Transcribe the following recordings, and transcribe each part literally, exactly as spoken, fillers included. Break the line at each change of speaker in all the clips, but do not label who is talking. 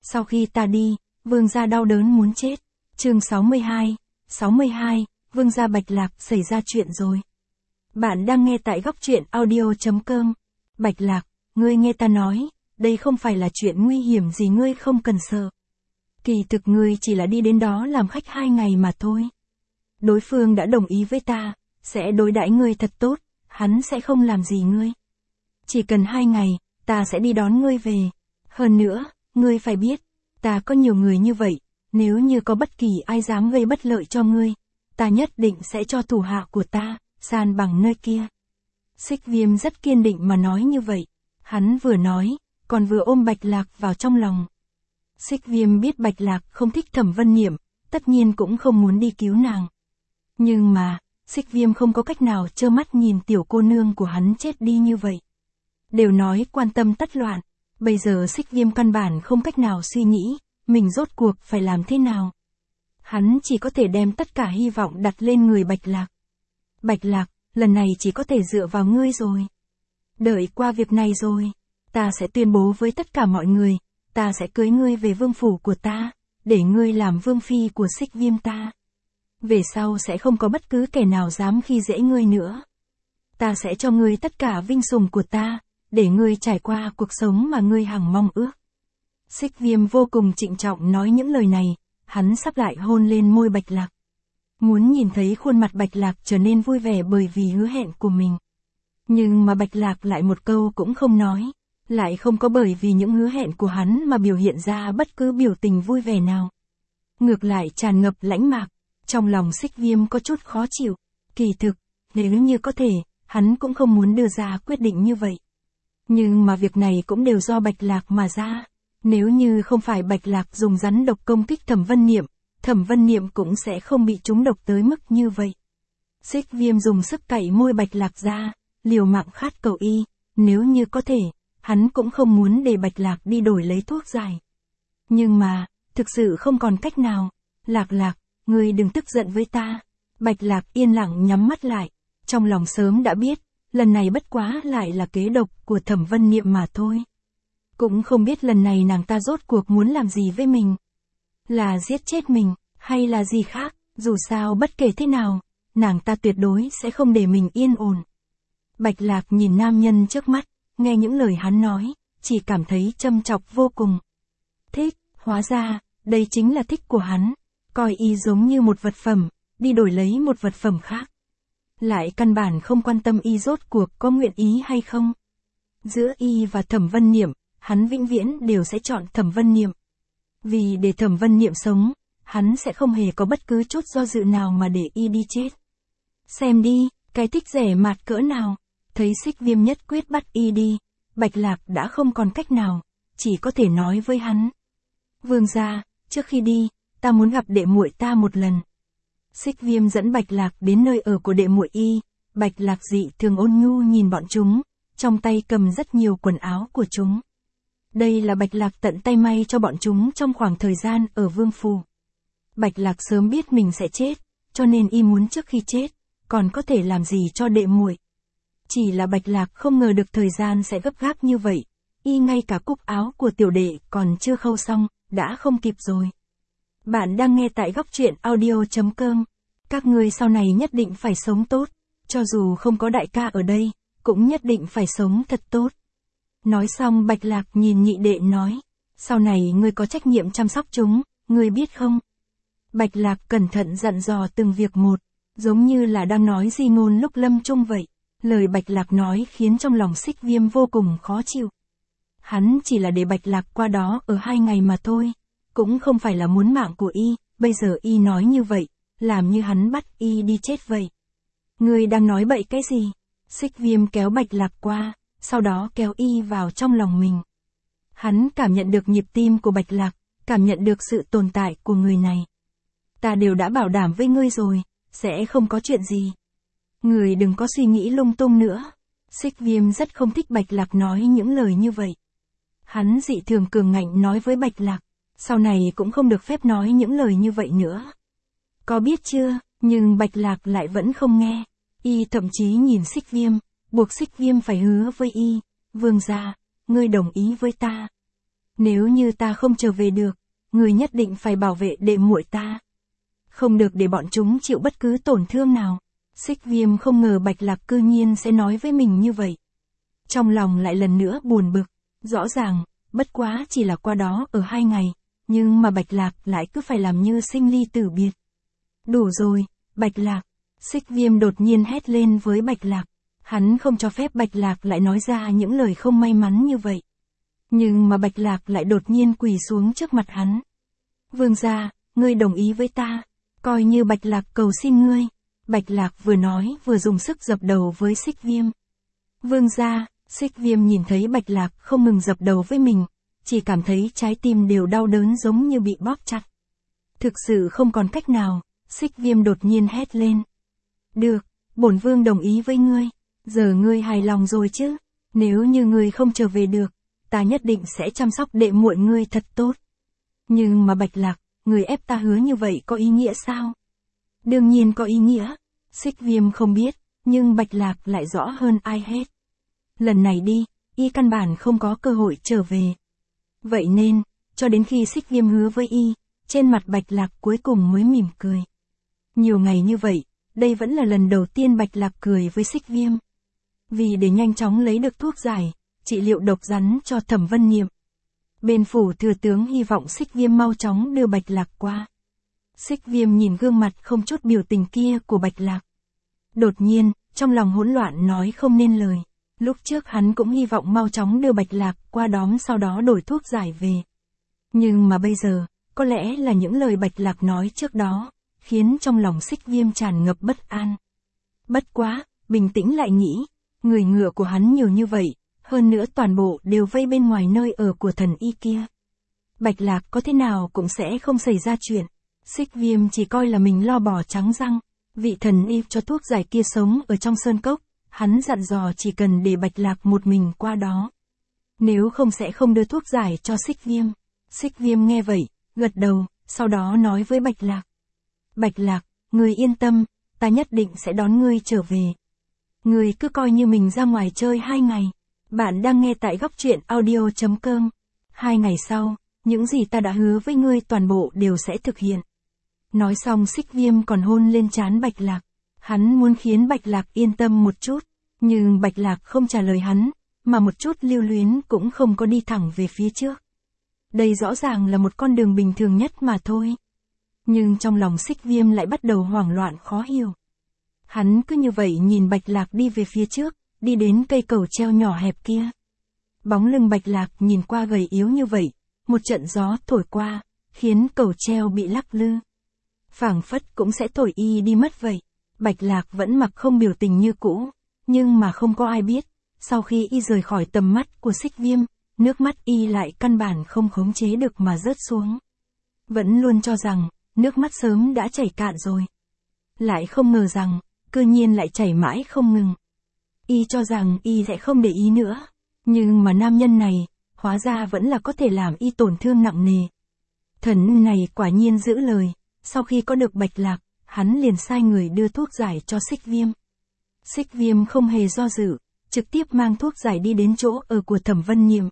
Sau khi ta đi, vương gia đau đớn muốn chết. Chương sáu mươi hai, sáu mươi hai, vương gia Bạch Lạc xảy ra chuyện rồi. Bạn đang nghe tại góc truyện audio chấm com. Bạch Lạc, ngươi nghe ta nói, đây không phải là chuyện nguy hiểm gì, ngươi không cần sợ. Kỳ thực ngươi chỉ là đi đến đó làm khách hai ngày mà thôi. Đối phương đã đồng ý với ta, sẽ đối đãi ngươi thật tốt, hắn sẽ không làm gì ngươi. Chỉ cần hai ngày, ta sẽ đi đón ngươi về. Hơn nữa, ngươi phải biết, ta có nhiều người như vậy, nếu như có bất kỳ ai dám gây bất lợi cho ngươi, ta nhất định sẽ cho thủ hạ của ta, san bằng nơi kia. Xích Viêm rất kiên định mà nói như vậy. Hắn vừa nói, còn vừa ôm Bạch Lạc vào trong lòng. Xích Viêm biết Bạch Lạc không thích Thẩm Vân Niệm, tất nhiên cũng không muốn đi cứu nàng. Nhưng mà, Xích Viêm không có cách nào trơ mắt nhìn tiểu cô nương của hắn chết đi như vậy. Đều nói quan tâm tất loạn, bây giờ Xích Viêm căn bản không cách nào suy nghĩ, mình rốt cuộc phải làm thế nào. Hắn chỉ có thể đem tất cả hy vọng đặt lên người Bạch Lạc. Bạch Lạc, lần này chỉ có thể dựa vào ngươi rồi. Đợi qua việc này rồi, ta sẽ tuyên bố với tất cả mọi người, ta sẽ cưới ngươi về vương phủ của ta, để ngươi làm vương phi của Xích Viêm ta. Về sau sẽ không có bất cứ kẻ nào dám khi dễ ngươi nữa. Ta sẽ cho ngươi tất cả vinh sủng của ta, để ngươi trải qua cuộc sống mà ngươi hằng mong ước. Xích Viêm vô cùng trịnh trọng nói những lời này, hắn sắp lại hôn lên môi Bạch Lạc. Muốn nhìn thấy khuôn mặt Bạch Lạc trở nên vui vẻ bởi vì hứa hẹn của mình. Nhưng mà Bạch Lạc lại một câu cũng không nói, lại không có bởi vì những hứa hẹn của hắn mà biểu hiện ra bất cứ biểu tình vui vẻ nào. Ngược lại tràn ngập lãnh mạc, trong lòng Xích Viêm có chút khó chịu. Kỳ thực, nếu như có thể, hắn cũng không muốn đưa ra quyết định như vậy. Nhưng mà việc này cũng đều do Bạch Lạc mà ra. Nếu như không phải Bạch Lạc dùng rắn độc công kích Thẩm Vân Niệm, Thẩm Vân Niệm cũng sẽ không bị trúng độc tới mức như vậy. Xích Viêm dùng sức cạy môi Bạch Lạc ra, liều mạng khát cầu y, nếu như có thể, hắn cũng không muốn để Bạch Lạc đi đổi lấy thuốc giải. Nhưng mà, thực sự không còn cách nào. Lạc Lạc, ngươi đừng tức giận với ta. Bạch Lạc yên lặng nhắm mắt lại, trong lòng sớm đã biết, lần này bất quá lại là kế độc của Thẩm Vân Niệm mà thôi. Cũng không biết lần này nàng ta rốt cuộc muốn làm gì với mình. Là giết chết mình, hay là gì khác, dù sao bất kể thế nào, nàng ta tuyệt đối sẽ không để mình yên ổn. Bạch Lạc nhìn nam nhân trước mắt, nghe những lời hắn nói, chỉ cảm thấy châm chọc vô cùng. Thích, hóa ra, đây chính là thích của hắn, coi y giống như một vật phẩm, đi đổi lấy một vật phẩm khác. Lại căn bản không quan tâm y rốt cuộc có nguyện ý hay không. Giữa y và Thẩm Vân Niệm, hắn vĩnh viễn đều sẽ chọn Thẩm Vân Niệm. Vì để Thẩm Vân Niệm sống, hắn sẽ không hề có bất cứ chút do dự nào mà để y đi chết. Xem đi, cái thích rẻ mạt cỡ nào. Thấy Xích Viêm nhất quyết bắt y đi, Bạch Lạc đã không còn cách nào, chỉ có thể nói với hắn. Vương gia, trước khi đi, ta muốn gặp đệ muội ta một lần. Xích Viêm dẫn Bạch Lạc đến nơi ở của đệ muội y, Bạch Lạc dị thường ôn nhu nhìn bọn chúng, trong tay cầm rất nhiều quần áo của chúng. Đây là Bạch Lạc tận tay may cho bọn chúng trong khoảng thời gian ở vương phủ. Bạch Lạc sớm biết mình sẽ chết, cho nên y muốn trước khi chết, còn có thể làm gì cho đệ muội. Chỉ là Bạch Lạc không ngờ được thời gian sẽ gấp gáp như vậy, y ngay cả cúc áo của tiểu đệ còn chưa khâu xong, đã không kịp rồi. Bạn đang nghe tại góc truyện audio chấm com. Các ngươi sau này nhất định phải sống tốt, cho dù không có đại ca ở đây, cũng nhất định phải sống thật tốt. Nói xong Bạch Lạc nhìn nhị đệ nói, sau này ngươi có trách nhiệm chăm sóc chúng, ngươi biết không? Bạch Lạc cẩn thận dặn dò từng việc một, giống như là đang nói di ngôn lúc lâm chung vậy. Lời Bạch Lạc nói khiến trong lòng Xích Viêm vô cùng khó chịu. Hắn chỉ là để Bạch Lạc qua đó ở hai ngày mà thôi, cũng không phải là muốn mạng của y, bây giờ y nói như vậy, làm như hắn bắt y đi chết vậy. Ngươi đang nói bậy cái gì? Xích Viêm kéo Bạch Lạc qua, sau đó kéo y vào trong lòng mình. Hắn cảm nhận được nhịp tim của Bạch Lạc, cảm nhận được sự tồn tại của người này. Ta đều đã bảo đảm với ngươi rồi, sẽ không có chuyện gì. Người đừng có suy nghĩ lung tung nữa. Xích Viêm rất không thích Bạch Lạc nói những lời như vậy. Hắn dị thường cường ngạnh nói với Bạch Lạc, sau này cũng không được phép nói những lời như vậy nữa. Có biết chưa? Nhưng Bạch Lạc lại vẫn không nghe. Y thậm chí nhìn Xích Viêm, buộc Xích Viêm phải hứa với y, vương gia, ngươi đồng ý với ta. Nếu như ta không trở về được, ngươi nhất định phải bảo vệ đệ muội ta. Không được để bọn chúng chịu bất cứ tổn thương nào. Xích Viêm không ngờ Bạch Lạc cư nhiên sẽ nói với mình như vậy. Trong lòng lại lần nữa buồn bực. Rõ ràng, bất quá chỉ là qua đó ở hai ngày, nhưng mà Bạch Lạc lại cứ phải làm như sinh ly tử biệt. Đủ rồi, Bạch Lạc. Xích Viêm đột nhiên hét lên với Bạch Lạc. Hắn không cho phép Bạch Lạc lại nói ra những lời không may mắn như vậy. Nhưng mà Bạch Lạc lại đột nhiên quỳ xuống trước mặt hắn. Vương gia, ngươi đồng ý với ta. Coi như Bạch Lạc cầu xin ngươi. Bạch Lạc vừa nói vừa dùng sức dập đầu với Xích Viêm. Vương gia, Xích Viêm nhìn thấy Bạch Lạc không ngừng dập đầu với mình, chỉ cảm thấy trái tim đều đau đớn giống như bị bóp chặt. Thực sự không còn cách nào, Xích Viêm đột nhiên hét lên. Được, bổn vương đồng ý với ngươi. Giờ ngươi hài lòng rồi chứ? Nếu như ngươi không trở về được, ta nhất định sẽ chăm sóc đệ muội ngươi thật tốt. Nhưng mà Bạch Lạc, ngươi ép ta hứa như vậy có ý nghĩa sao? Đương nhiên có ý nghĩa. Xích Viêm không biết, nhưng Bạch Lạc lại rõ hơn ai hết. Lần này đi, y căn bản không có cơ hội trở về. Vậy nên, cho đến khi Xích Viêm hứa với y, trên mặt Bạch Lạc cuối cùng mới mỉm cười. Nhiều ngày như vậy, đây vẫn là lần đầu tiên Bạch Lạc cười với Xích Viêm. Vì để nhanh chóng lấy được thuốc giải, trị liệu độc rắn cho Thẩm Vân Niệm. Bên phủ thừa tướng hy vọng Xích Viêm mau chóng đưa Bạch Lạc qua. Xích Viêm nhìn gương mặt không chút biểu tình kia của Bạch Lạc. Đột nhiên, trong lòng hỗn loạn nói không nên lời. Lúc trước hắn cũng hy vọng mau chóng đưa Bạch Lạc qua đóm sau đó đổi thuốc giải về. Nhưng mà bây giờ, có lẽ là những lời Bạch Lạc nói trước đó, khiến trong lòng Xích Viêm tràn ngập bất an. Bất quá, bình tĩnh lại nghĩ, người ngựa của hắn nhiều như vậy, hơn nữa toàn bộ đều vây bên ngoài nơi ở của thần y kia. Bạch Lạc có thế nào cũng sẽ không xảy ra chuyện. Xích Viêm chỉ coi là mình lo bò trắng răng. Vị thần y cho thuốc giải kia sống ở trong sơn cốc, hắn dặn dò chỉ cần để Bạch Lạc một mình qua đó. Nếu không sẽ không đưa thuốc giải cho Xích Viêm. Xích Viêm nghe vậy, gật đầu, sau đó nói với Bạch Lạc. Bạch Lạc, ngươi yên tâm, ta nhất định sẽ đón ngươi trở về. Ngươi cứ coi như mình ra ngoài chơi hai ngày. Bạn đang nghe tại góc truyện audio chấm com. Hai ngày sau, những gì ta đã hứa với ngươi toàn bộ đều sẽ thực hiện. Nói xong Xích Viêm còn hôn lên trán Bạch Lạc. Hắn muốn khiến Bạch Lạc yên tâm một chút, nhưng Bạch Lạc không trả lời hắn, mà một chút lưu luyến cũng không có đi thẳng về phía trước. Đây rõ ràng là một con đường bình thường nhất mà thôi. Nhưng trong lòng Xích Viêm lại bắt đầu hoảng loạn khó hiểu. Hắn cứ như vậy nhìn Bạch Lạc đi về phía trước, đi đến cây cầu treo nhỏ hẹp kia. Bóng lưng Bạch Lạc nhìn qua gầy yếu như vậy, một trận gió thổi qua, khiến cầu treo bị lắc lư. Phảng phất cũng sẽ thổi y đi mất vậy. Bạch Lạc vẫn mặc không biểu tình như cũ, nhưng mà không có ai biết, sau khi y rời khỏi tầm mắt của Xích Viêm, nước mắt y lại căn bản không khống chế được mà rớt xuống. Vẫn luôn cho rằng, nước mắt sớm đã chảy cạn rồi. Lại không ngờ rằng, cư nhiên lại chảy mãi không ngừng. Y cho rằng y sẽ không để ý nữa, nhưng mà nam nhân này, hóa ra vẫn là có thể làm y tổn thương nặng nề. Thần này quả nhiên giữ lời, sau khi có được Bạch Lạc, hắn liền sai người đưa thuốc giải cho Xích Viêm. Xích Viêm không hề do dự, trực tiếp mang thuốc giải đi đến chỗ ở của Thẩm Vân Niệm.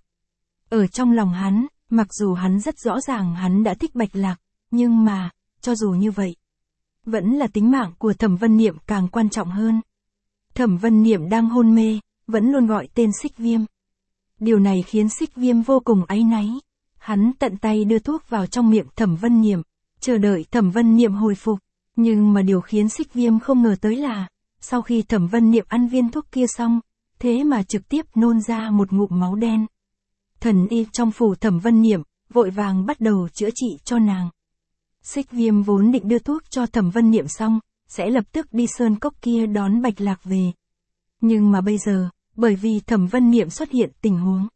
Ở trong lòng hắn, mặc dù hắn rất rõ ràng hắn đã thích Bạch Lạc, nhưng mà, cho dù như vậy, vẫn là tính mạng của Thẩm Vân Niệm càng quan trọng hơn. Thẩm Vân Niệm đang hôn mê, vẫn luôn gọi tên Xích Viêm. Điều này khiến Xích Viêm vô cùng áy náy. Hắn tận tay đưa thuốc vào trong miệng Thẩm Vân Niệm, chờ đợi Thẩm Vân Niệm hồi phục. Nhưng mà điều khiến Xích Viêm không ngờ tới là, sau khi Thẩm Vân Niệm ăn viên thuốc kia xong, thế mà trực tiếp nôn ra một ngụm máu đen. Thần y trong phủ Thẩm Vân Niệm, vội vàng bắt đầu chữa trị cho nàng. Xích Viêm vốn định đưa thuốc cho Thẩm Vân Niệm xong, sẽ lập tức đi sơn cốc kia đón Bạch Lạc về. Nhưng mà bây giờ, bởi vì Thẩm Vân Niệm xuất hiện tình huống,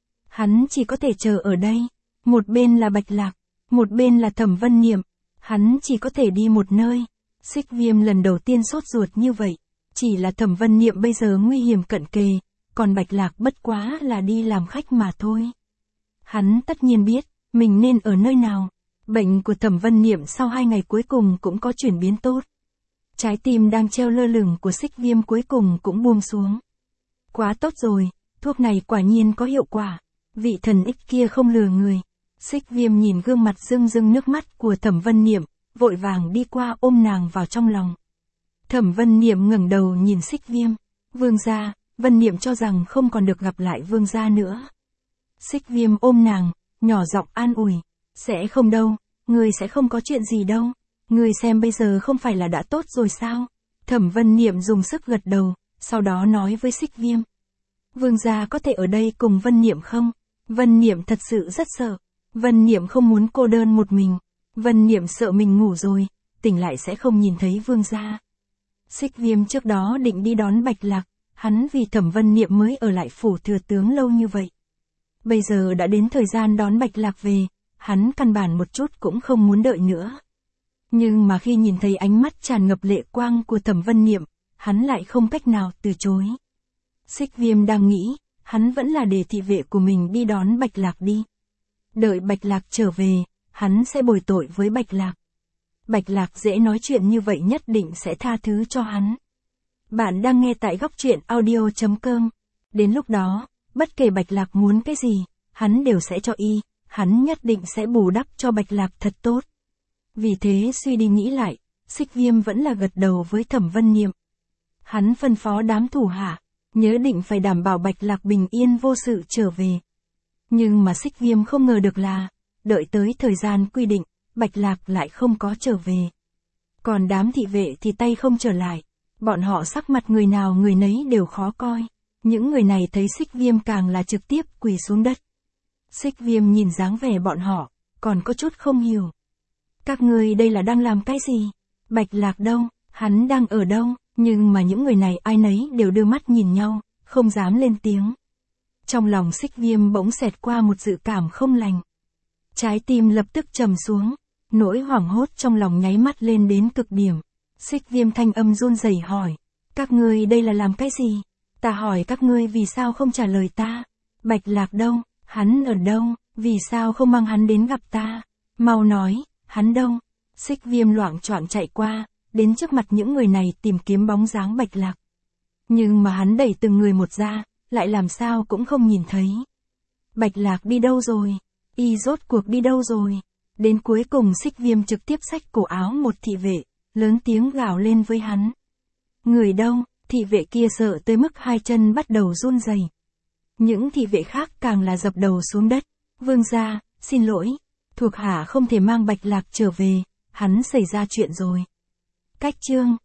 hắn chỉ có thể chờ ở đây. Một bên là Bạch Lạc, một bên là Thẩm Vân Niệm, hắn chỉ có thể đi một nơi. Xích Viêm lần đầu tiên sốt ruột như vậy, chỉ là Thẩm Vân Niệm bây giờ nguy hiểm cận kề, còn Bạch Lạc bất quá là đi làm khách mà thôi. Hắn tất nhiên biết, mình nên ở nơi nào. Bệnh của Thẩm Vân Niệm sau hai ngày cuối cùng cũng có chuyển biến tốt. Trái tim đang treo lơ lửng của Xích Viêm cuối cùng cũng buông xuống. Quá tốt rồi, thuốc này quả nhiên có hiệu quả. Vị thần ích kia không lừa người. Xích Viêm nhìn gương mặt rưng rưng nước mắt của Thẩm Vân Niệm, vội vàng đi qua ôm nàng vào trong lòng. Thẩm Vân Niệm ngẩng đầu nhìn Xích Viêm. Vương gia, Vân Niệm cho rằng không còn được gặp lại vương gia nữa. Xích Viêm ôm nàng, nhỏ giọng an ủi. Sẽ không đâu, ngươi sẽ không có chuyện gì đâu. Ngươi xem bây giờ không phải là đã tốt rồi sao? Thẩm Vân Niệm dùng sức gật đầu, sau đó nói với Xích Viêm. Vương gia có thể ở đây cùng Vân Niệm không? Vân Niệm thật sự rất sợ. Vân Niệm không muốn cô đơn một mình. Vân Niệm sợ mình ngủ rồi, tỉnh lại sẽ không nhìn thấy vương gia. Xích Viêm trước đó định đi đón Bạch Lạc, hắn vì Thẩm Vân Niệm mới ở lại phủ thừa tướng lâu như vậy. Bây giờ đã đến thời gian đón Bạch Lạc về, hắn căn bản một chút cũng không muốn đợi nữa. Nhưng mà khi nhìn thấy ánh mắt tràn ngập lệ quang của Thẩm Vân Niệm, hắn lại không cách nào từ chối. Xích Viêm đang nghĩ, hắn vẫn là để thị vệ của mình đi đón Bạch Lạc đi. Đợi Bạch Lạc trở về, hắn sẽ bồi tội với Bạch Lạc. Bạch Lạc dễ nói chuyện như vậy nhất định sẽ tha thứ cho hắn. Bạn đang nghe tại góc truyện audio chấm com. Đến lúc đó, bất kể Bạch Lạc muốn cái gì, hắn đều sẽ cho y, hắn nhất định sẽ bù đắp cho Bạch Lạc thật tốt. Vì thế suy đi nghĩ lại, Xích Viêm vẫn là gật đầu với Thẩm Vân Niệm. Hắn phân phó đám thủ hạ, nhớ định phải đảm bảo Bạch Lạc bình yên vô sự trở về. Nhưng mà Xích Viêm không ngờ được là, đợi tới thời gian quy định, Bạch Lạc lại không có trở về. Còn đám thị vệ thì tay không trở lại, bọn họ sắc mặt người nào người nấy đều khó coi. Những người này thấy Xích Viêm càng là trực tiếp quỳ xuống đất. Xích Viêm nhìn dáng vẻ bọn họ, còn có chút không hiểu. Các ngươi đây là đang làm cái gì? Bạch Lạc đâu? Hắn đang ở đâu? Nhưng mà những người này ai nấy đều đưa mắt nhìn nhau, không dám lên tiếng. Trong lòng Xích Viêm bỗng xẹt qua một dự cảm không lành. Trái tim lập tức trầm xuống, nỗi hoảng hốt trong lòng nháy mắt lên đến cực điểm. Xích Viêm thanh âm run rẩy hỏi, các ngươi đây là làm cái gì? Ta hỏi các ngươi vì sao không trả lời ta? Bạch Lạc đâu? Hắn ở đâu? Vì sao không mang hắn đến gặp ta? Mau nói, hắn đâu? Xích Viêm loạng choạng chạy qua, đến trước mặt những người này tìm kiếm bóng dáng Bạch Lạc. Nhưng mà hắn đẩy từng người một ra, lại làm sao cũng không nhìn thấy. Bạch Lạc đi đâu rồi? Y rốt cuộc đi đâu rồi? Đến cuối cùng Xích Viêm trực tiếp xách cổ áo một thị vệ, lớn tiếng gào lên với hắn. Người đâu? Thị vệ kia sợ tới mức hai chân bắt đầu run rẩy. Những thị vệ khác càng là dập đầu xuống đất. Vương gia, xin lỗi, thuộc hạ không thể mang Bạch Lạc trở về, hắn xảy ra chuyện rồi. Cách chương